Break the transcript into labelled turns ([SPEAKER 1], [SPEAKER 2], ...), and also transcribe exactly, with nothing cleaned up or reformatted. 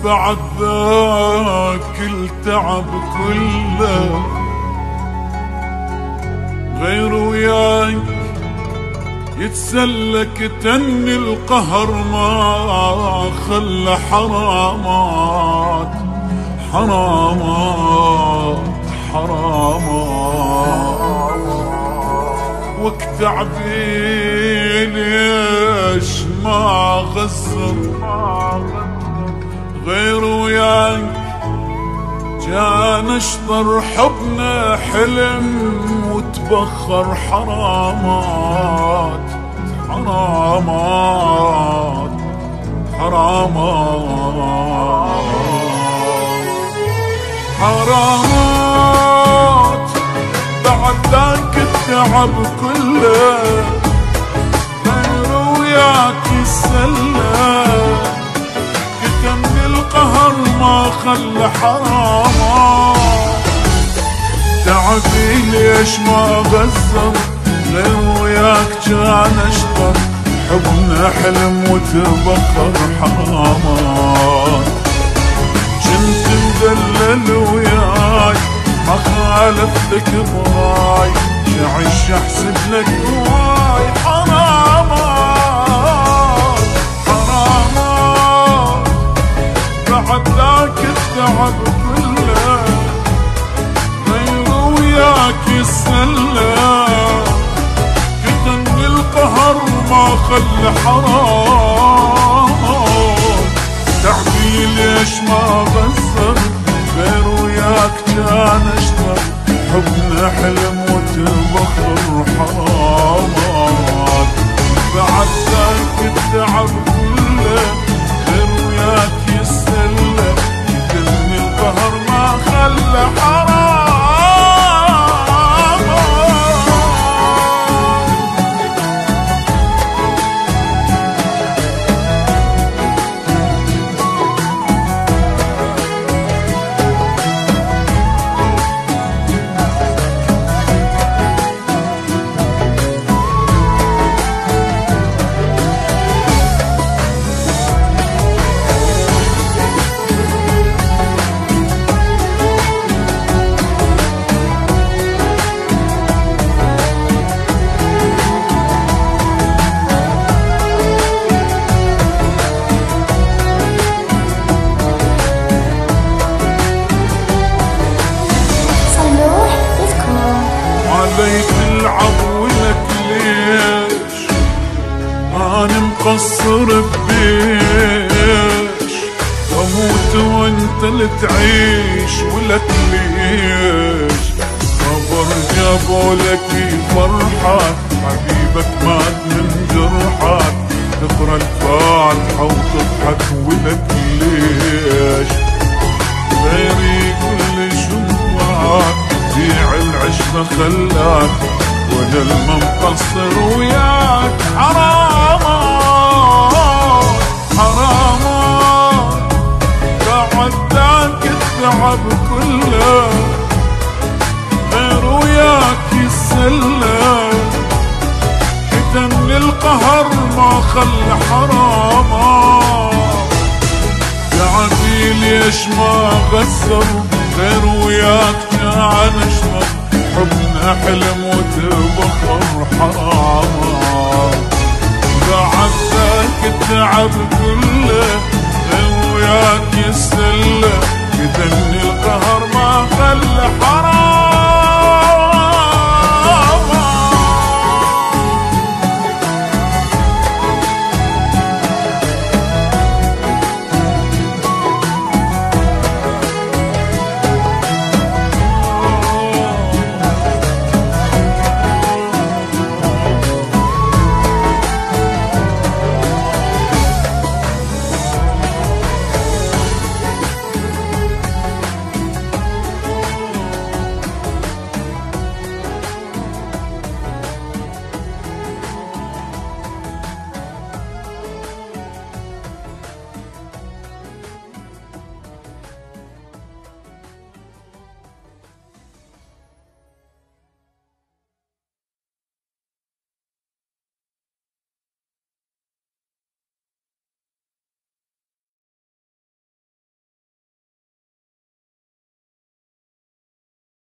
[SPEAKER 1] بعد ذاك التعب كله غير وياك يتسلك تن القهر ما خلى حرامات حرامات حرامات وقت عبي ليش ما غزر غير وياك جان اشطر حبنا حلم وتبخر حرامات حرامات حرامات حرامات بعد ذاك التعب كله غير وياك يسلى كتم القهر ما خلى حرامات تعبي ليش ما غزر غير وياك كان اشطر حبنا حلم وتبخر حرامات كنت مدلل وياي ما خالفتك براي شعش احسب لك هواي حرامات حرامات بعد ذاك التعب كله غير وياك يسلى كتن القهر ما خلى حرام تعبي ليش ما غزر غير وياك كان اشطر حبنا حلم وتبخر حرامات بعد ذاك التعب كله غير وياك يسلى كتن القهر ما خلى حرام عليك العب ولك ليش أنا مقصر ببيش أموت وانت اللي تعيش ولك ليش صبر جابولك فرحة حبيبك مات من جرحك تقرا الفاتحة وتضحك ولك ليش غيري كل شمعك بيع العشرة خلاك وانا المنقصر وياك حرامات حرامات بعد ذاك التعب كله غير وياك يسلى كتم القهر ما خلى حرامات تعبي ليش ما غسر غير وياك كان اشطر حبنا حلم وتبخر حرامات بعد ذاك التعب كله غير وياك يسلى كتن القهر ما خلى